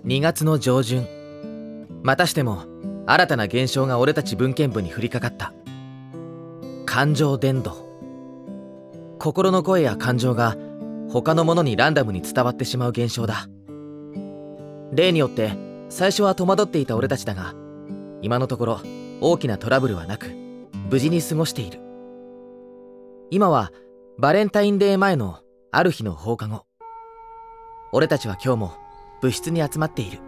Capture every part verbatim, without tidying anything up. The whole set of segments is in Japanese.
にがつの上旬、またしても新たな現象が俺たち文献部に降りかかった。感情伝導。心の声や感情が他のものにランダムに伝わってしまう現象だ。例によって最初は戸惑っていた俺たちだが、今のところ大きなトラブルはなく無事に過ごしている。今はバレンタインデー前のある日の放課後、俺たちは今日も部室に集まっている。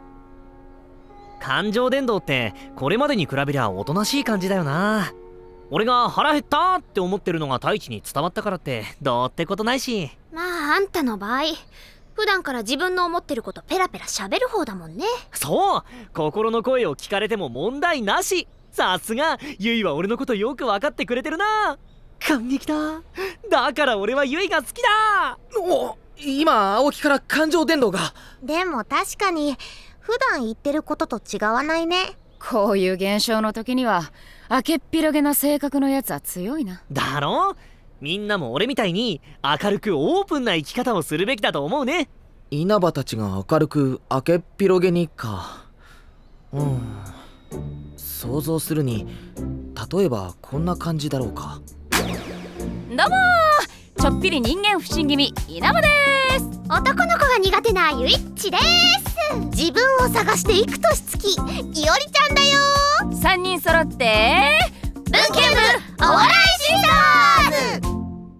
感情伝導ってこれまでに比べりゃおとなしい感じだよな。俺が腹減ったって思ってるのが太一に伝わったからってどうってことないし。 まああんたの場合、普段から自分の思ってることペラペラ喋る方だもんね。 そう、心の声を聞かれても問題なし。さすがゆいは俺のことよく分かってくれてるな。感激だ。だから俺はゆいが好きだ。 お、今青木から感情伝導が。 でも確かに普段言ってることと違わないね。 こういう現象の時には明けっぴろげな性格のやつは強いな。 だろ？みんなも俺みたいに明るくオープンな生き方をするべきだと思うね。 稲葉たちが明るく明けっぴろげにか。うん、想像するに例えばこんな感じだろうか。 どうもー、ちょっぴり人間不信気味稲葉でーす。 男の子が苦手なゆいっちです。 自分を探して幾年月いおりちゃんだよ。 さんにん揃って文献部お笑いシーザーズ。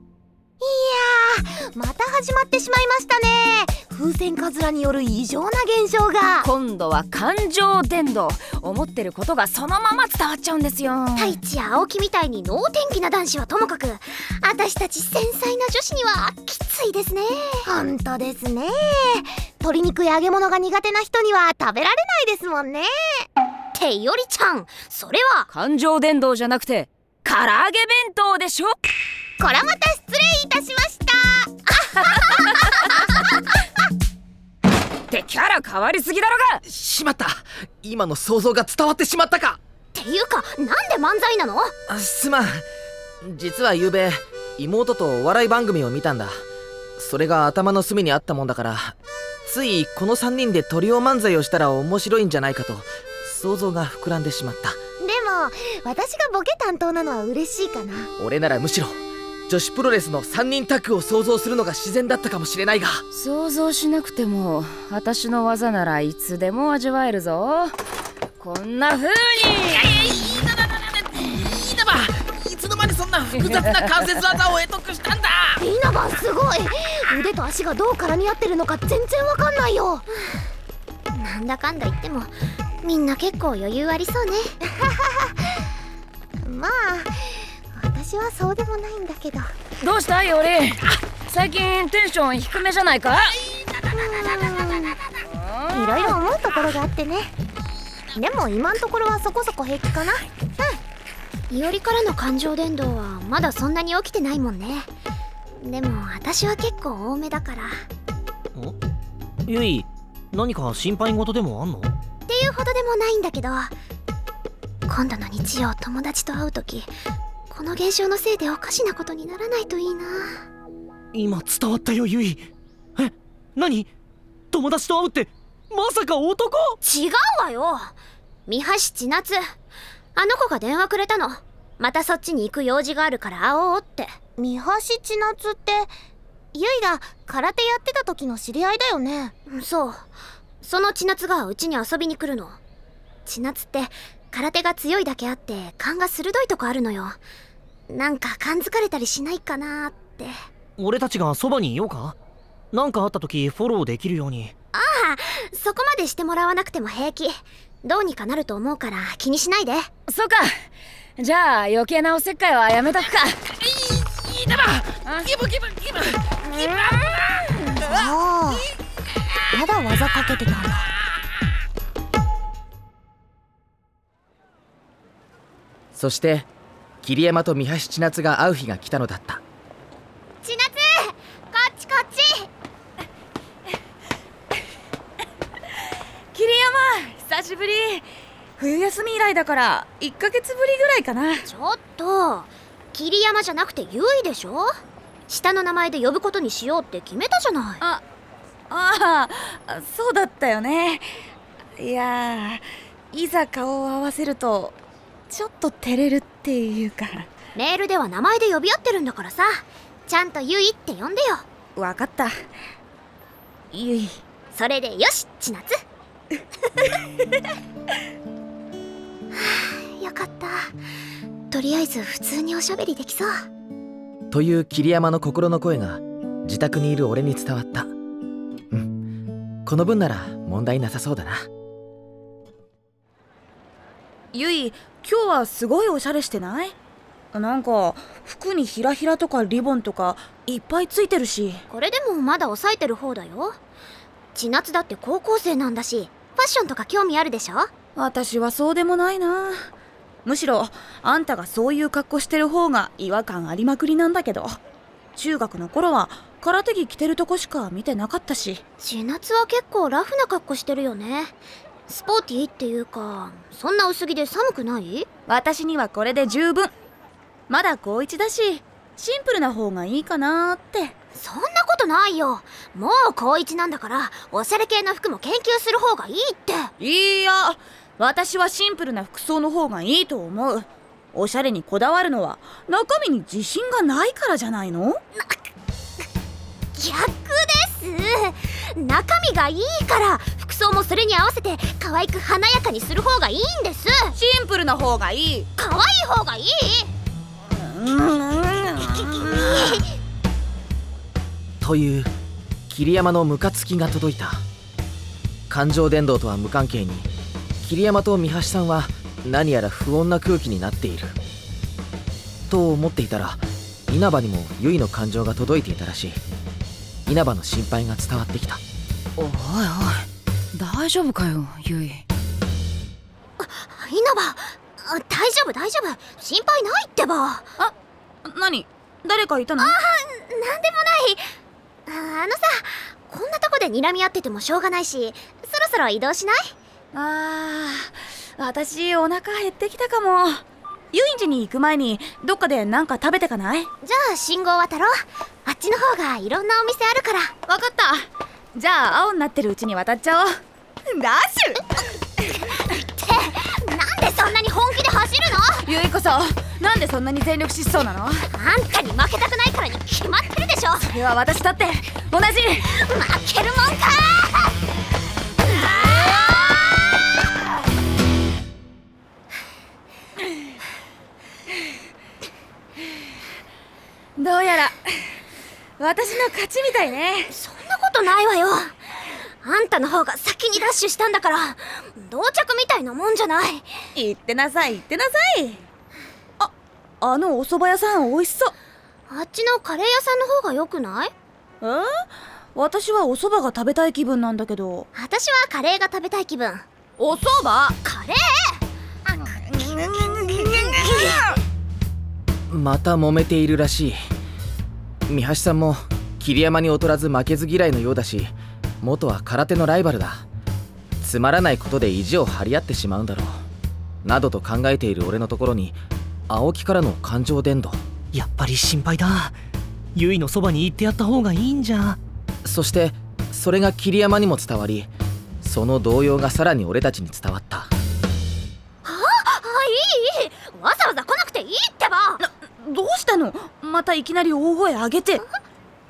いやー、また始まってしまいましたね。風船かずらによる異常な現象が。 今度は感情伝導。思ってることがそのまま伝わっちゃうんですよ。 太一や青木みたいに能天気な男子はともかく、私たち繊細な女子にはきついですね。 ほんとですね。鶏肉や揚げ物が苦手な人には食べられないですもんね。 っていおりちゃん、それは感情伝導じゃなくて唐揚げ弁当でしょ。 こらまた失礼いたしました。 ってキャラ変わりすぎだろが。 しまった、今の想像が伝わってしまったか。 っていうか、なんで漫才なの？ あ、すまん。実は昨べ妹とお笑い番組を見たんだ。それが頭の隅にあったもんだから、ついこのさんにんでトリオ漫才をしたら面白いんじゃないかと想像が膨らんでしまった。 でも私がボケ担当なのは嬉しいかな。 俺ならむしろ女子プロレスのさんにんタッグを想像するのが自然だったかもしれないが。 想像しなくても私の技ならいつでも味わえるぞ。こんな風に。 稲葉、いつの間にそんな複雑な関節技を得得したんだ。 稲葉すごい。腕と足がどう絡み合ってるのか全然わかんないよ。 なんだかんだ言ってもみんな結構余裕ありそうね。 まあ私はそうでもないんだけど。 どうしたいおり、最近テンション低めじゃないか。 いろいろ思うところがあってね。でも今んところはそこそこ平気かな。 うん、いおりからの感情伝導はまだそんなに起きてないもんね。でも私は結構多めだから。 ゆい、何か心配事でもあんの？ っていうほどでもないんだけど、今度の日曜友達と会うとき、この現象のせいでおかしなことにならないといいな。 今伝わったよゆい。え、何？友達と会うってまさか男？ 違うわよ、三橋千夏。あの子が電話くれたの。またそっちに行く用事があるから会おうって。 三橋千夏ってゆいが空手やってた時の知り合いだよね。 そう、その千夏がうちに遊びに来るの。千夏って空手が強いだけあって勘が鋭いとこあるのよ。なんか感づかれたりしないかなって。 俺たちがそばにいようか？なんかあった時フォローできるように。 ああ、そこまでしてもらわなくても平気。どうにかなると思うから気にしないで。 そうか、じゃあ余計なおせっかいはやめとくか。 いいだば、ギブギブギブギブ。 ああ、まだ技かけてたんだ。 そして桐山と三橋千夏が会う日が来たのだった。 千夏、こっちこっち。 桐山、久しぶり。冬休み以来だからいっかげつぶりぐらいかな。 ちょっと、桐山じゃなくてゆいでしょ。下の名前で呼ぶことにしようって決めたじゃない。 あ、 ああ、そうだったよね。いやー、いざ顔を合わせるとちょっと照れるっていうか。 メールでは名前で呼び合ってるんだからさ、ちゃんとゆいって呼んでよ。 わかった、ゆい。 それでよし、千夏。はあ、よかった。とりあえず普通におしゃべりできそう。 という桐山の心の声が自宅にいる俺に伝わった。うん、この分なら問題なさそうだな。 ゆい、今日はすごいおしゃれしてない？なんか服にひらひらとかリボンとかいっぱいついてるし。 これでもまだ抑えてる方だよ。千夏だって高校生なんだし、ファッションとか興味あるでしょ？ 私はそうでもないな。むしろあんたがそういう格好してる方が違和感ありまくりなんだけど。中学の頃は空手着着てるとこしか見てなかったし。 千夏は結構ラフな格好してるよね。スポーティーっていうか、そんな薄着で寒くない？ 私にはこれで十分。まだ高一だし、シンプルな方がいいかなーって。 そんなことないよ。もう高一なんだから、おしゃれ系の服も研究する方がいいって。 いや、私はシンプルな服装の方がいいと思う。おしゃれにこだわるのは中身に自信がないからじゃないの？ 逆です。中身がいいから服装もそれに合わせて可愛く華やかにする方がいいんです。 シンプルな方がいい。 可愛い方がいい。 という桐山のムカつきが届いた。感情伝導とは無関係に桐山と三橋さんは何やら不穏な空気になっていると思っていたら、稲葉にもゆいの感情が届いていたらしい。稲葉の心配が伝わってきた。 おいおい、大丈夫かよゆい。 稲葉、大丈夫大丈夫、心配ないってば。 あ、何？誰かいたの？ ああ、なんでもない。あ、あのさ、こんなとこで睨み合っててもしょうがないし、そろそろ移動しない？ あー、私お腹減ってきたかも。ゆいんちに行く前にどっかでなんか食べてかない？ じゃあ信号渡ろう。あっちの方がいろんなお店あるから。 わかった。じゃあ青になってるうちに渡っちゃおう。ダッシュってなんでそんなに本気で走るの？ ゆいこそなんでそんなに全力疾走なの？ あんたに負けたくないからに決まってるでしょ。 それは私だって同じ。 負けるもんか。 どうやら私の勝ちみたいね。 そんなことないわよ。あんたの方が先にダッシュしたんだから、同着みたいなもんじゃない。 言ってなさい言ってなさい。あ、あのお蕎麦屋さん美味しそう。 あっちのカレー屋さんの方が良くない？ え？私はお蕎麦が食べたい気分なんだけど。 私はカレーが食べたい気分。 お蕎麦？ カレー？ また揉めているらしい。三橋さんも桐山に劣らず負けず嫌いのようだし、元は空手のライバルだ。つまらないことで意地を張り合ってしまうんだろうなどと考えている俺のところに青木からの感情伝導。 やっぱり心配だ。ゆいのそばに行ってやった方がいいんじゃ。 そしてそれが桐山にも伝わり、その動揺がさらに俺たちに伝わった。 はあ、いいいい、わざわざ来なくていいってば。 どうしたの？またいきなり大声上げて。あ、なんでもない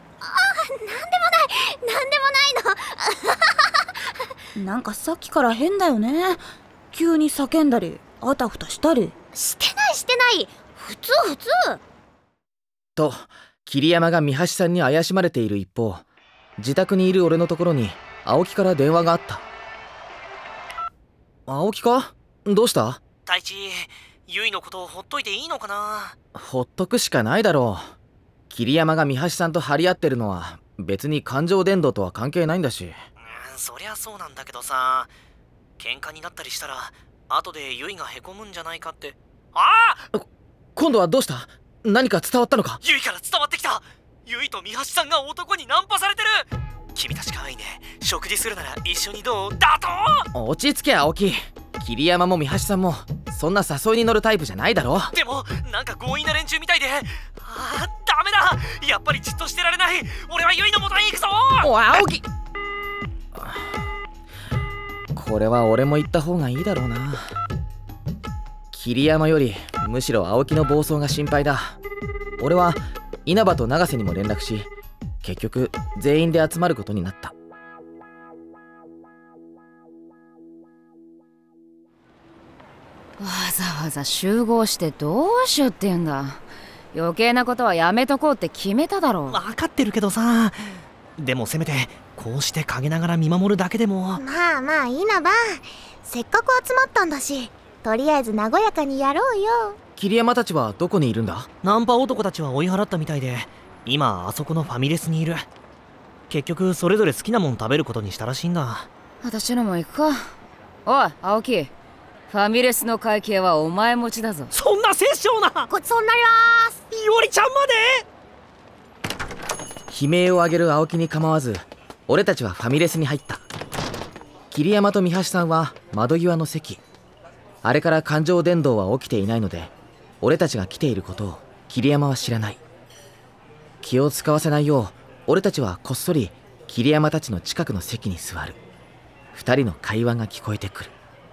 なんでもないの。 なんかさっきから変だよね。急に叫んだりあたふたしたり。 してないしてない、普通普通と桐山が三橋さんに怪しまれている一方、自宅にいる俺のところに青木から電話があった。青木か？どうした？ 太一、ゆいのことをほっといていいのかな？ ほっとくしかないだろう。桐山が三橋さんと張り合ってるのは別に感情伝導とは関係ないんだし。 うん、そりゃそうなんだけどさ、喧嘩になったりしたら後でゆいがへこむんじゃないかって。ああ！ 今度はどうした？何か伝わったのか？ ゆいから伝わってきた。ゆいと三橋さんが男にナンパされてる。君たち可愛いね。食事するなら一緒にどうだと？ 落ち着け青木。桐山も三橋さんもそんな誘いに乗るタイプじゃないだろ。 でもなんか強引な連中みたいで。ああ、ダメだ。やっぱりじっとしてられない。俺はゆいの元に行くぞ。 おい青木。 これは俺も言った方がいいだろうな。桐山よりむしろ青木の暴走が心配だ。俺は稲葉と永瀬にも連絡し、結局全員で集まることになった。 わざわざ集合してどうしようって言うんだ。余計なことはやめとこうって決めただろう。 分かってるけどさ、でもせめてこうして陰ながら見守るだけでも。 まあまあ稲葉、せっかく集まったんだし、とりあえず和やかにやろうよ。 桐山たちはどこにいるんだ？ ナンパ男たちは追い払ったみたいで、今あそこのファミレスにいる。結局それぞれ好きなもん食べることにしたらしいんだ。 私のも行くか。おい青木、ファミレスの会計はお前持ちだぞ。 そんな殺生な。 ごちそうになります。 いおりちゃんまで。 悲鳴を上げる青木に構わず、俺たちはファミレスに入った。桐山と三橋さんは窓際の席。あれから感情伝導は起きていないので、俺たちが来ていることを桐山は知らない。気を使わせないよう俺たちはこっそり桐山たちの近くの席に座る。二人の会話が聞こえてくる。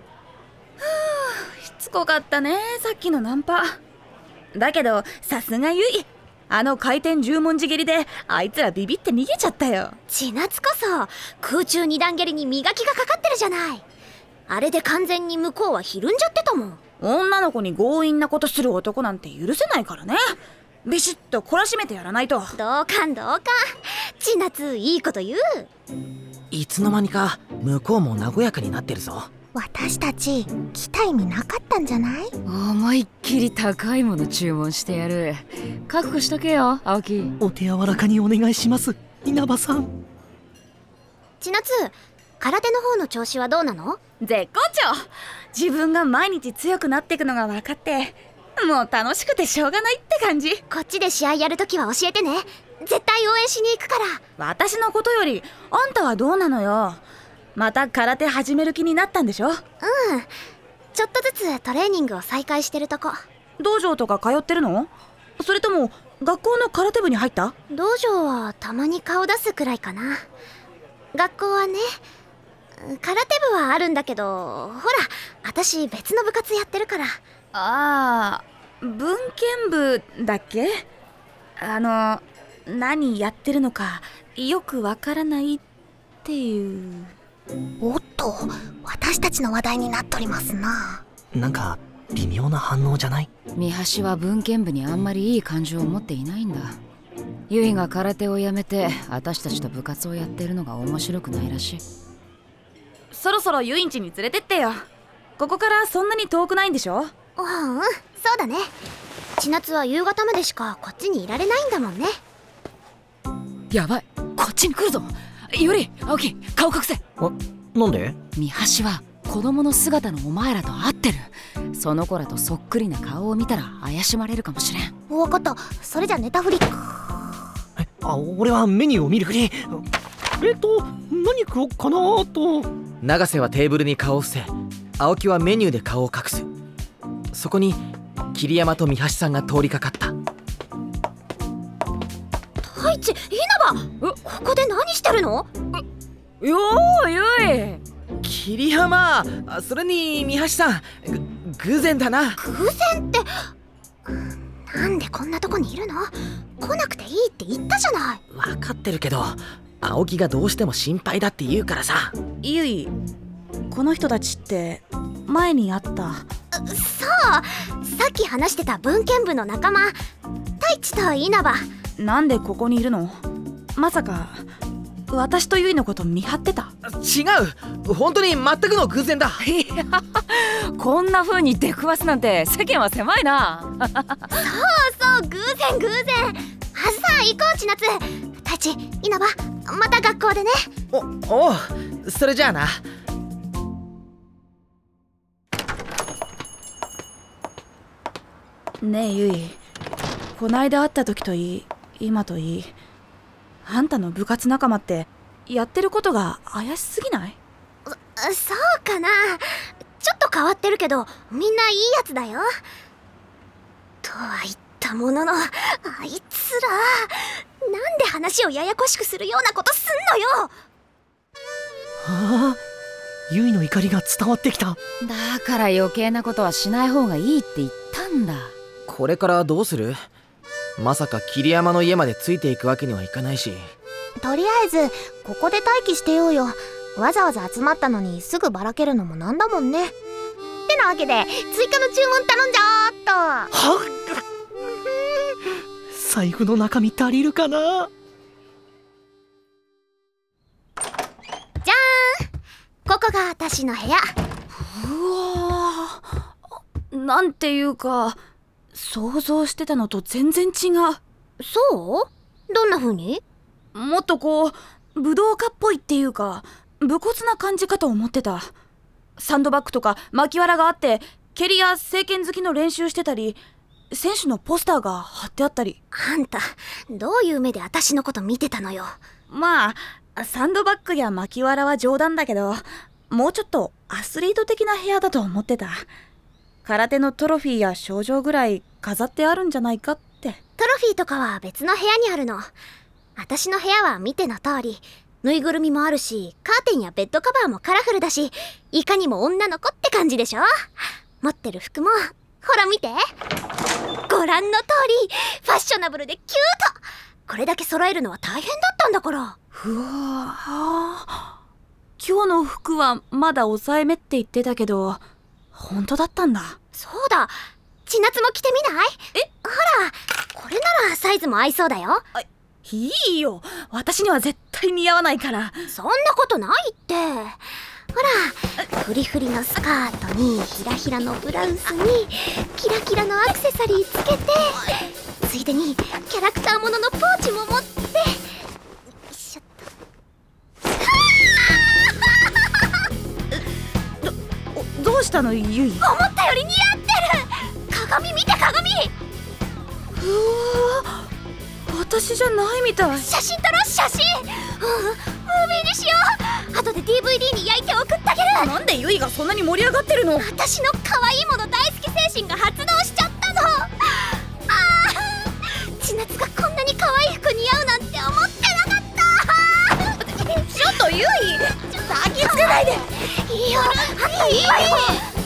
しつこかったね、さっきのナンパ。だけどさすがゆい、あの回転十文字蹴りであいつらビビって逃げちゃったよ。 千夏こそ空中二段蹴りに磨きがかかってるじゃない。あれで完全に向こうはひるんじゃってたもん。 女の子に強引なことする男なんて許せないからね。ビシッと懲らしめてやらないと。 同感同感。千夏いいこと言う。 いつの間にか向こうも和やかになってるぞ。 私たち来た意味なかったんじゃない？ 思いっきり高いもの注文してやる。覚悟しとけよ青木。 お手柔らかにお願いします稲葉さん。 千夏、空手の方の調子はどうなの？ 絶好調。自分が毎日強くなっていくのが分かって、もう楽しくてしょうがないって感じ。 こっちで試合やるときは教えてね。絶対応援しに行くから。 私のことよりあんたはどうなのよ。また空手始める気になったんでしょ？ うん、ちょっとずつトレーニングを再開してるとこ。 道場とか通ってるの？それとも学校の空手部に入った？ 道場はたまに顔出すくらいかな。学校はね、空手部はあるんだけど、ほら私別の部活やってるから。 ああ、文献部だっけ？あの何やってるのかよくわからないっていう。 おっと、私たちの話題になっておりますな。 なんか微妙な反応じゃない？ 三橋は文献部にあんまりいい感情を持っていないんだ。ゆいが空手をやめて私たちと部活をやってるのが面白くないらしい。 そろそろゆいんちに連れてってよ。ここからそんなに遠くないんでしょ？ うん、そうだね。千夏は夕方までしかこっちにいられないんだもんね。 やばい、こっちに来るぞ。ゆり、青木、顔隠せ。 あ、なんで？ 三橋は子供の姿のお前らと会ってる。その子らとそっくりな顔を見たら怪しまれるかもしれん。 分かった、それじゃネタフリ。 え、あ、俺はメニューを見るふり。えっと何食おっかなーと。 永瀬はテーブルに顔を伏せ、青木はメニューで顔を隠す。そこに桐山と三橋さんが通りかかった。 太一、稲葉、ここで何してるの？ よーゆい。 桐山、それに三橋さん、ぐ偶然だな。 偶然って、なんでこんなとこにいるの？来なくていいって言ったじゃない。 分かってるけど、青木がどうしても心配だって言うからさ。 ゆい、この人たちって前に会った？ そう、さっき話してた文献部の仲間、太一と稲葉。 なんでここにいるの？まさか私とゆいのこと見張ってた？ 違う、本当に全くの偶然だ。 いや、こんな風に出くわすなんて世間は狭いな。 そうそう、偶然偶然。はずさん、行こう千夏。太一、稲葉、また学校でね。 お、おう、それじゃあな。 ねえゆい、こないだ会った時といい今といい、あんたの部活仲間ってやってることが怪しすぎない？ そうかな。ちょっと変わってるけどみんないいやつだよ。とは言ったものの、あいつらなんで話をややこしくするようなことすんのよ。 ああ、 ゆいの怒りが伝わってきた。 だから余計なことはしない方がいいって言ったんだ。 これからどうする？まさか桐山の家までついていくわけにはいかないし。 とりあえずここで待機してようよ。わざわざ集まったのにすぐばらけるのもなんだもんね。ってなわけで追加の注文頼んじゃおっと。 はっ財布の中身足りるかな。 じゃーん、ここが私の部屋。 うわー、なんていうか想像してたのと全然違う。 そう？どんな風に？ もっとこう武道家っぽいっていうか武骨な感じかと思ってた。サンドバッグとか巻きわらがあって蹴りや正拳突きの練習してたり、選手のポスターが貼ってあったり。 あんたどういう目で私のこと見てたのよ。 まあサンドバッグや巻きわらは冗談だけど、もうちょっとアスリート的な部屋だと思ってた。空手のトロフィーや賞状ぐらい飾ってあるんじゃないかって。 トロフィーとかは別の部屋にあるの。私の部屋は見ての通り、ぬいぐるみもあるし、カーテンやベッドカバーもカラフルだし、いかにも女の子って感じでしょ。持ってる服もほら見て、ご覧の通りファッショナブルでキュート。これだけ揃えるのは大変だったんだから。 うわあ、今日の服はまだ抑えめって言ってたけど本当だったんだ。 そうだ、千夏も着てみない？え、ほらこれならサイズも合いそうだよ。 いいよ、私には絶対似合わないから。 そんなことないって。ほら、フリフリのスカートにヒラヒラのブラウスにキラキラのアクセサリーつけて、ついでにキャラクターもののポーチも持って、よいしょっと。 ど, どうしたのゆい？ 思ったより似合ってる。鏡見て、鏡。 うわ、私じゃないみたい。 写真撮ろう、写真。うん、ムービーにしよう。後で ディーブイディー に焼いて送ってあげる。 なんでゆいがそんなに盛り上がってるの？ 私の可愛いもの大好き精神が発動しちゃったの。あー、千夏がこんなに可愛い服似合うなんて思ってなかった。 ちょっとゆい、抱きつかないで。 いいよ、あといいわよ。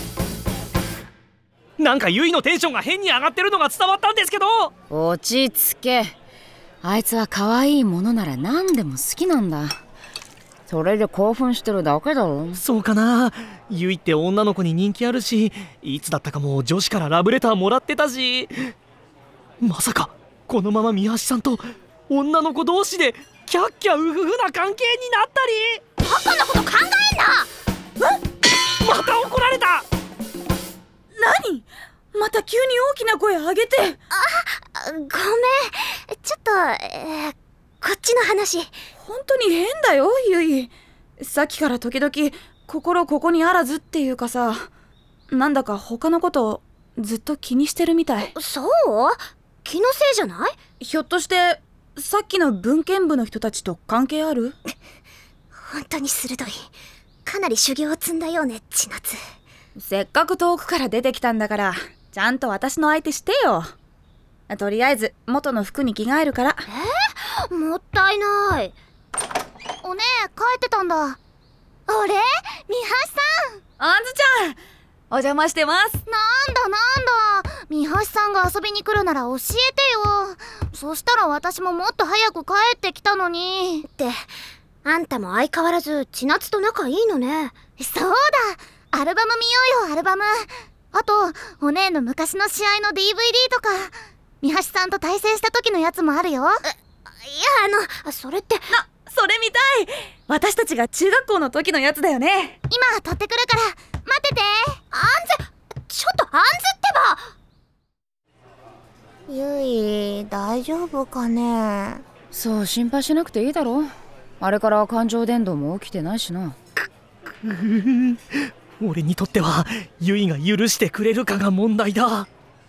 なんかゆいのテンションが変に上がってるのが伝わったんですけど。 落ち着け。あいつは可愛いものなら何でも好きなんだ。それで興奮してるだけだろ。 そうかな。ゆいって女の子に人気あるし、いつだったかも女子からラブレターもらってたし、まさかこのまま三橋さんと女の子同士でキャッキャウフフな関係になったり。 バカなこと考えんな。 また怒られた。 何？また急に大きな声上げて。 あ、ごめん。ちょっと、えー、こっちの話。 本当に変だよゆい。さっきから時々心ここにあらずっていうかさ、なんだか他のことずっと気にしてるみたい。 そう？気のせいじゃない？ ひょっとしてさっきの文献部の人たちと関係ある？ 本当に鋭い。かなり修行を積んだようね、千夏。 せっかく遠くから出てきたんだからちゃんと私の相手してよ。とりあえず元の服に着替えるから。 えー、もったいない。 おねえ、帰ってたんだ。 あれ？三橋さん。 あんずちゃん、お邪魔してます。 なんだなんだ、三橋さんが遊びに来るなら教えてよ。そしたら私ももっと早く帰ってきたのに。 って、あんたも相変わらず千夏と仲いいのね。 そうだ、アルバム見ようよ、アルバム。あとお姉の昔の試合の ディーブイディー とか、三橋さんと対戦した時のやつもあるよ。 いや、あのそれって。 な、それ見たい。私たちが中学校の時のやつだよね。 今取ってくるから待ってて。 あんず、ちょっとあんずってば。 ゆい、大丈夫かね。 そう心配しなくていいだろ。あれから感情伝導も起きてないしな。 俺にとってはゆいが許してくれるかが問題だ。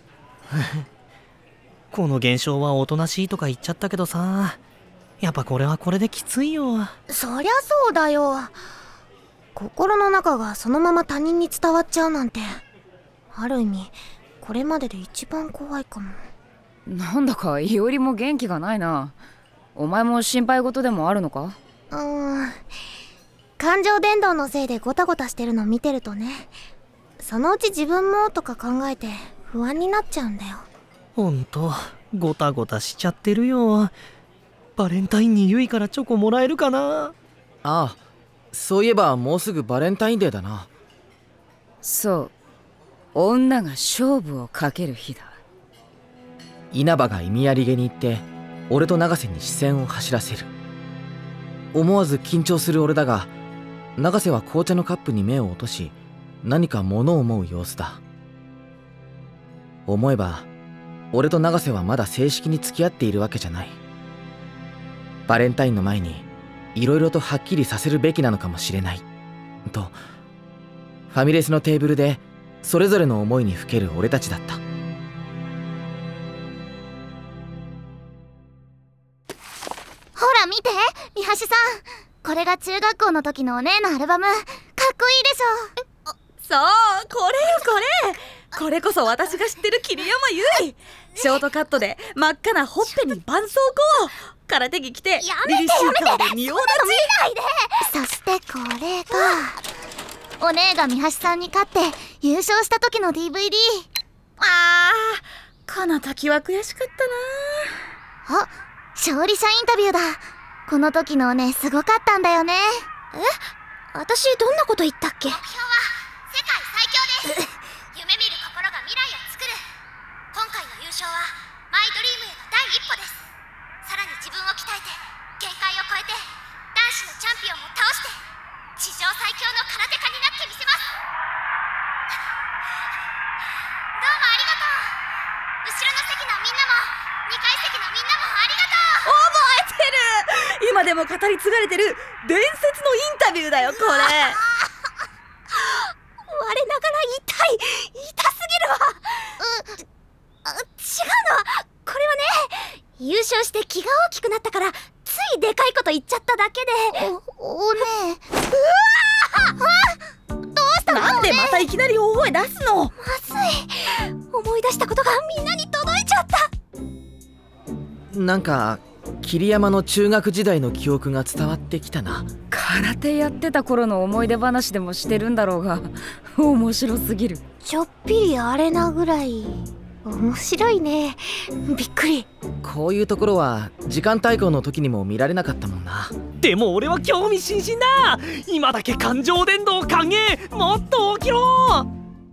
この現象はおとなしいとか言っちゃったけどさ、やっぱこれはこれできついよ。 そりゃそうだよ。心の中がそのまま他人に伝わっちゃうなんて、ある意味これまでで一番怖いかも。 なんだかいおりも元気がないな。お前も心配事でもあるのか？ うーん、 感情伝導のせいでゴタゴタしてるの見てるとね、そのうち自分もとか考えて不安になっちゃうんだよ。 ほんとゴタゴタしちゃってるよ。バレンタインにユイからチョコもらえるかな。 ああ、そういえばもうすぐバレンタインデーだな。 そう、女が勝負をかける日だ。 稲葉が意味ありげに言って俺と永瀬に視線を走らせる。思わず緊張する俺だが、永瀬は紅茶のカップに目を落とし何か物を思う様子だ。思えば俺と永瀬はまだ正式に付き合っているわけじゃない。バレンタインの前にいろいろとはっきりさせるべきなのかもしれないと、ファミレスのテーブルでそれぞれの思いにふける俺たちだった。 ほら見て、三橋さん、これが中学校の時のお姉のアルバム。かっこいいでしょ。 そう、これよこれ。これこそ私が知ってる桐山優衣。ショートカットで真っ赤なほっぺに絆創膏、空手着着てやめて凛々しい顔で仁王立ち。 そしてこれがお姉が三橋さんに勝って優勝した時の ディーブイディー。 あー、かなたきは悔しかったな。 あ、勝利者インタビューだ。この時のお姉すごかったんだよね。 え、私どんなこと言ったっけ？ 目標は世界最強です。夢見る心が未来を作る。今回の優勝はマイドリームへの第一歩です。さらに自分を鍛えて限界を超えて男子のチャンピオンを倒して地上最強の空手家になってみせます。どうもありがとう。後ろの席のみんなもにかい席のみんなもありがとう。 覚えてる。今でも語り継がれてる伝説のインタビューだよこれ。 我ながら痛い、痛すぎるわ。うあ違うの、これはね、優勝して気が大きくなったからついでかいこと言っちゃっただけで。 お、お姉。 なんでまたいきなり大声出すの。 まずい、思い出したことがみんなに届いちゃった。 なんか桐山の中学時代の記憶が伝わってきたな。 空手やってた頃の思い出話でもしてるんだろうが面白すぎる。 ちょっぴりあれなぐらい面白いね。びっくり。 こういうところは時間対抗の時にも見られなかったもんな。 でも俺は興味津々だ。今だけ感情伝導歓迎、もっと起きろ。 ど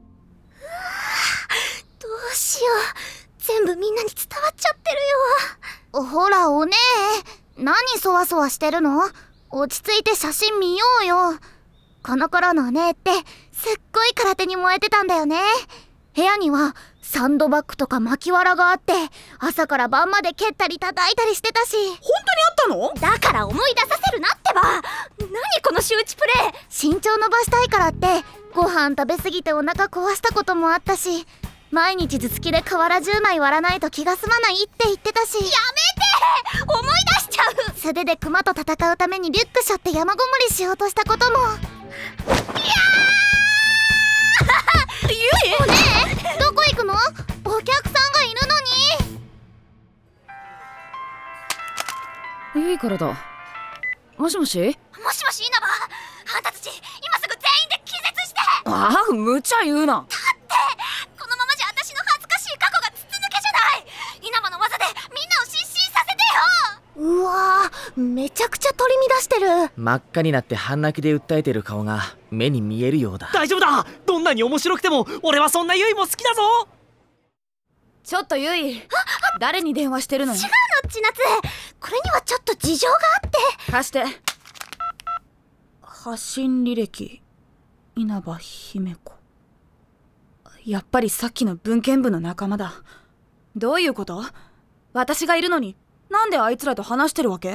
うしよう、全部みんなに伝わっちゃってるよ。 ほらお姉、何そわそわしてるの？落ち着いて写真見ようよ。この頃のお姉ってすっごい空手に燃えてたんだよね。部屋にはサンドバッグとか巻きわらがあって、朝から晩まで蹴ったり叩いたりしてたし。 本当にあったの？ だから思い出させるなってば。何この周知プレイ。 身長伸ばしたいからってご飯食べ過ぎてお腹壊したこともあったし、毎日頭突きで瓦じゅうまい割らないと気が済まないって言ってたし。やめて、 思い出しちゃう。 素手でクマと戦うためにリュック背負って山ごもりしようとしたことも。いやーゆい、お姉どこ行くの？お客さんがいるゆいからだ。もしもし。 もしもし稲葉、あんたたち今すぐ全員で気絶して。 ああ、無茶言うな。 このままじゃ私の恥ずかしい過去が筒抜けじゃない。稲葉の技でみんなを失神させてよ。 のに。うわー、めちゃくちゃ取り乱してる。 真っ赤になって半泣きで訴えてる顔が目に見えるようだ。 大丈夫だ。どんなに面白くても俺はそんなユイも好きだぞ。 ちょっとゆい、誰に電話してるの？ 違うの千夏、これにはちょっと事情があって。 貸して。発信履歴稲葉姫子。やっぱりさっきの文献部の仲間だ。どういうこと？私がいるのになんであいつらと話してるわけ？ だ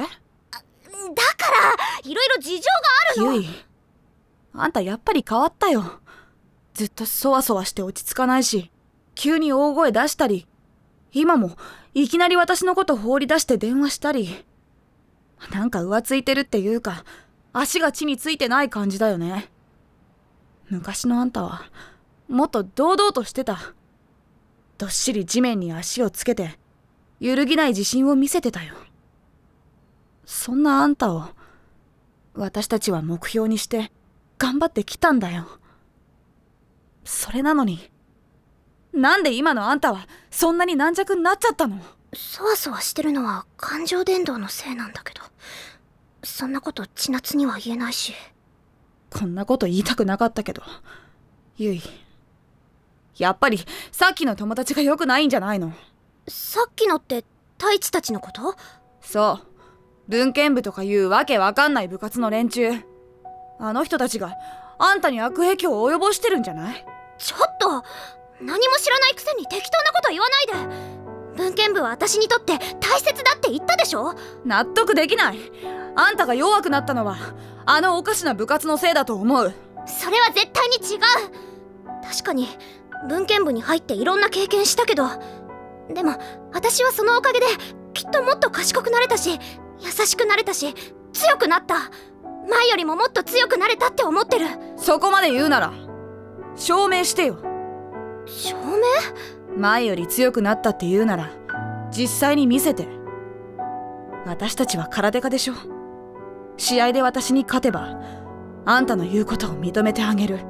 からいろいろ事情があるの。 ゆい、あんたやっぱり変わったよ。ずっとそわそわして落ち着かないし、急に大声出したり、今もいきなり私のこと放り出して電話したり、なんか浮ついてるっていうか、足が地についてない感じだよね。昔のあんたはもっと堂々としてた。どっしり地面に足をつけて揺るぎない自信を見せてたよ。そんなあんたを私たちは目標にして頑張ってきたんだよ。それなのに、なんで今のあんたはそんなに軟弱になっちゃったの？ そわそわしてるのは感情伝導のせいなんだけど、そんなこと千夏には言えないし。 こんなこと言いたくなかったけど、ゆい、やっぱりさっきの友達が良くないんじゃないの？ さっきのって太一たちのこと？ そう、文献部とかいうわけわかんない部活の連中。あの人たちがあんたに悪影響を及ぼしてるんじゃない？ ちょっと、何も知らないくせに適当なこと言わないで。文献部は私にとって大切だって言ったでしょ？ 納得できない。あんたが弱くなったのはあのおかしな部活のせいだと思う。 それは絶対に違う。確かに文献部に入っていろんな経験したけど、でも私はそのおかげできっともっと賢くなれたし、優しくなれたし、強くなった。前よりももっと強くなれたって思ってる。 そこまで言うなら証明してよ。 証明？ 前より強くなったって言うなら実際に見せて。私たちは空手家でしょ。試合で私に勝てばあんたの言うことを認めてあげる。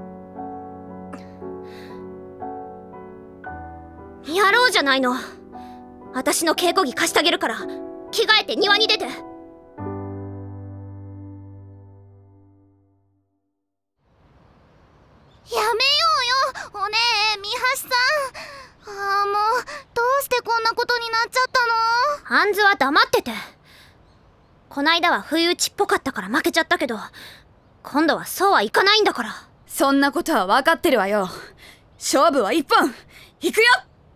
やろうじゃないの。私の稽古着貸してあげるから着替えて庭に出て。 やめようよおねえ、三橋さん。ああ、もうどうしてこんなことになっちゃったの？ ハンズは黙ってて。こないだは不意打ちっぽかったから負けちゃったけど、今度はそうはいかないんだから。 そんなことは分かってるわよ。勝負は一本行くよ。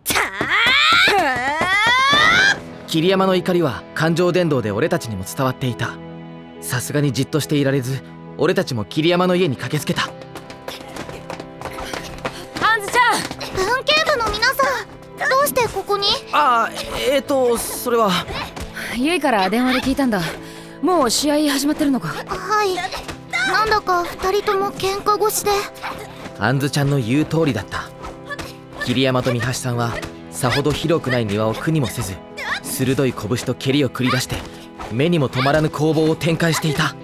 桐山の怒りは感情伝導で俺たちにも伝わっていた。さすがにじっとしていられず、俺たちも桐山の家に駆けつけた。 ハンズちゃん。 文系部の皆さん、どうしてここに？ ああ、えーとそれはゆいから電話で聞いたんだ。もう試合始まってるのか？ はい、なんだか二人とも喧嘩腰で。 あんずちゃんの言う通りだった。桐山と三橋さんはさほど広くない庭を苦にもせず、鋭い拳と蹴りを繰り出して目にも止まらぬ攻防を展開していた。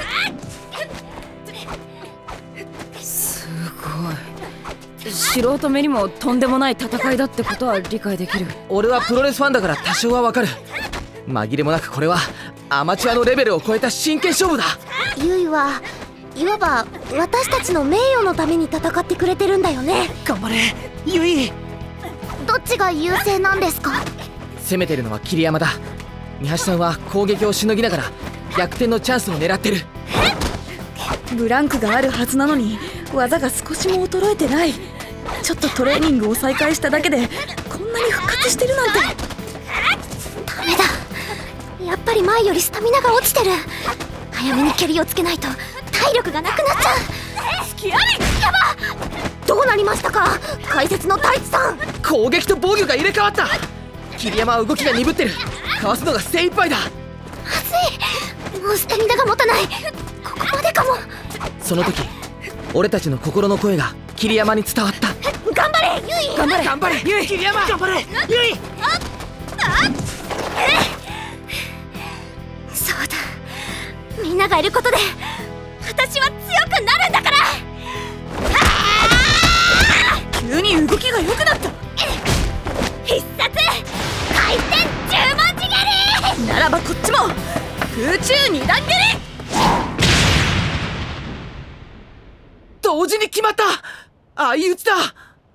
すごい。素人目にもとんでもない戦いだってことは理解できる。 俺はプロレスファンだから多少はわかる。紛れもなくこれはアマチュアのレベルを超えた真剣勝負だ。 ユイはいわば私たちの名誉のために戦ってくれてるんだよね。 頑張れユイ。 どっちが優勢なんですか？ 攻めてるのは桐山だ。三橋さんは攻撃をしのぎながら逆転のチャンスを狙ってる。 ブランクがあるはずなのに技が少しも衰えてない。ちょっとトレーニングを再開しただけでこんなに復活してるなんて。 ダメだ、やっぱり前よりスタミナが落ちてる。早めに蹴りをつけないと体力がなくなっちゃう。付き合いやば。どうなりましたか解説の太一さん。 攻撃と防御が入れ替わった。桐山は動きが鈍ってる。かわすのが精一杯だ。 まずい、もうスタミナが持たない。ここまでかも。 その時俺たちの心の声が桐山に伝わった。 頑張れユイ。 頑張れ頑張れユイ。桐山頑張れユイ。 そうだ、みんながいることで私は強くなるんだから。 急に動きが良くなった。 必殺回転十文字蹴り。 ならばこっちも空中二段蹴り。 同時に決まった。相打ちだ。 や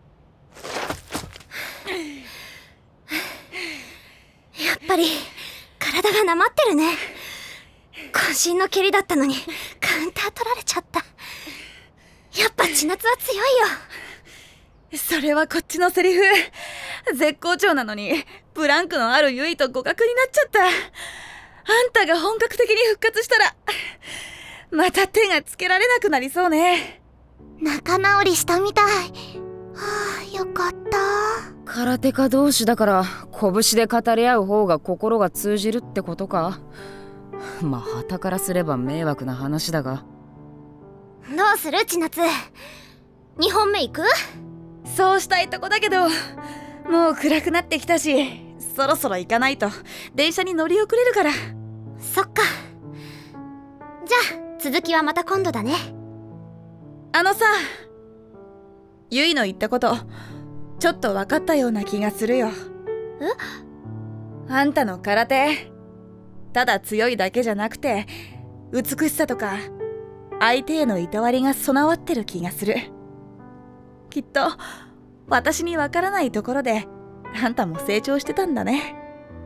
っぱり体がなまってるね。渾身の蹴りだったのにカウンター取られちゃった。やっぱ千夏は強いよ。 それはこっちのセリフ。絶好調なのにブランクのあるユイと互角になっちゃった。あんたが本格的に復活したらまた手がつけられなくなりそうね。 仲直りしたみたい。はあ、よかった。 空手家同士だから拳で語り合う方が心が通じるってことか。まあ傍からすれば迷惑な話だが。 どうする千夏、にほんめ行く？ そうしたいとこだけど、もう暗くなってきたしそろそろ行かないと電車に乗り遅れるから。 そっか。じゃあ続きはまた今度だね。 あのさ、ゆいの言ったことちょっと分かったような気がするよ。 え？ あんたの空手、ただ強いだけじゃなくて美しさとか相手へのいたわりが備わってる気がする。きっと私に分からないところであんたも成長してたんだね。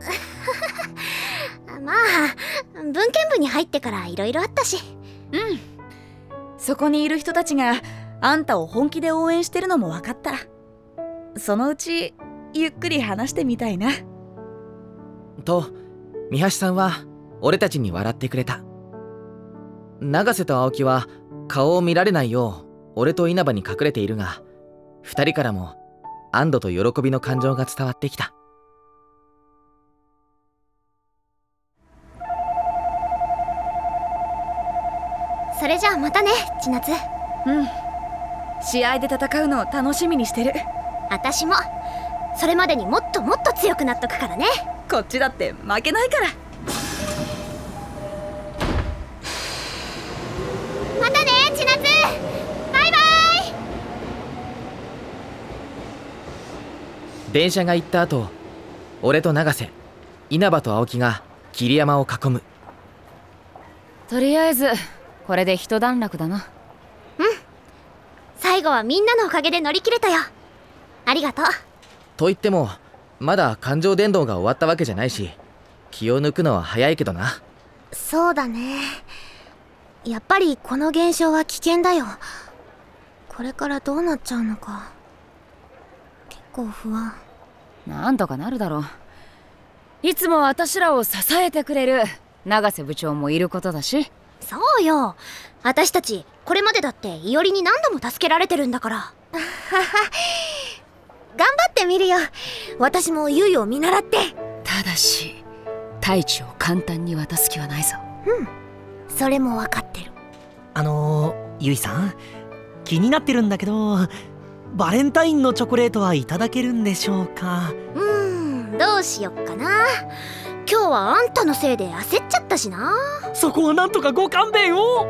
まあ文献部に入ってから色々あったし。 うん、そこにいる人たちがあんたを本気で応援してるのも分かった。そのうちゆっくり話してみたいな。 と三橋さんは俺たちに笑ってくれた。永瀬と青木は顔を見られないよう俺と稲葉に隠れているが、二人からも安堵と喜びの感情が伝わってきた。 それじゃあまたね、千夏。 うん、試合で戦うのを楽しみにしてる。 私もそれまでにもっともっと強くなっとくからね。 こっちだって負けないから。 またね千夏、バイバイ。 電車が行った後、俺と永瀬、稲葉と青木が桐山を囲む。 とりあえずこれで一段落だな。 うん、最後はみんなのおかげで乗り切れたよ。ありがとう。 と言ってもまだ感情伝導が終わったわけじゃないし、気を抜くのは早いけどな。 そうだね。やっぱりこの現象は危険だよ。これからどうなっちゃうのか結構不安。 なんとかなるだろう。いつも私らを支えてくれる永瀬部長もいることだし。 そうよ、私たちこれまでだっていおりに何度も助けられてるんだから。頑張ってみるよ。私もゆいを見習って。 ただし太一を簡単に渡す気はないぞ。 うん、それも分かってる。 あのー、ゆいさん、気になってるんだけど、バレンタインのチョコレートはいただけるんでしょうか。 うーん、どうしよっかな。今日はあんたのせいで焦っちゃったしな。 そこはなんとかご勘弁を。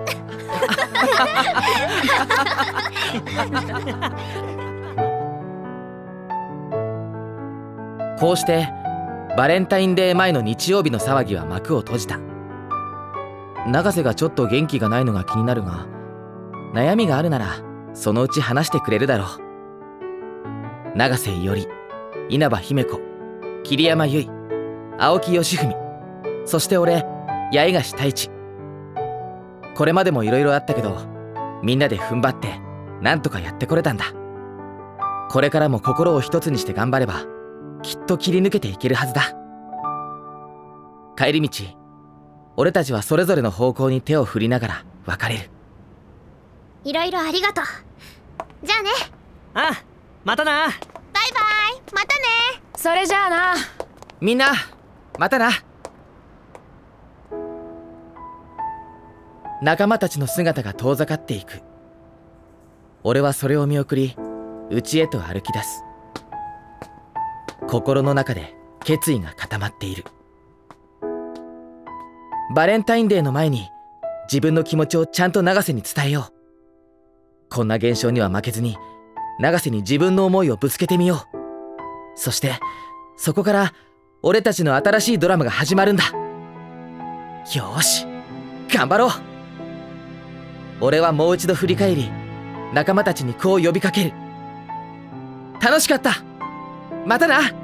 こうしてバレンタインデー前の日曜日の騒ぎは幕を閉じた。永瀬がちょっと元気がないのが気になるが、悩みがあるならそのうち話してくれるだろう。永瀬伊織、稲葉姫子、桐山結衣、青木義文、そして俺八重樫太一。これまでもいろいろあったけど、みんなで踏ん張ってなんとかやってこれたんだ。これからも心を一つにして頑張ればきっと切り抜けていけるはずだ。帰り道、俺たちはそれぞれの方向に手を振りながら別れる。 いろいろありがとう。じゃあね。 ああ、またな。 バイバイ。またね。 それじゃあな。 みんなまたな。仲間たちの姿が遠ざかっていく。俺はそれを見送り家へと歩き出す。心の中で決意が固まっている。バレンタインデーの前に自分の気持ちをちゃんと永瀬に伝えよう。こんな現象には負けずに永瀬に自分の思いをぶつけてみよう。そしてそこから俺たちの新しいドラマが始まるんだ。よーし、頑張ろう。俺はもう一度振り返り仲間たちにこう呼びかける。楽しかった。またな。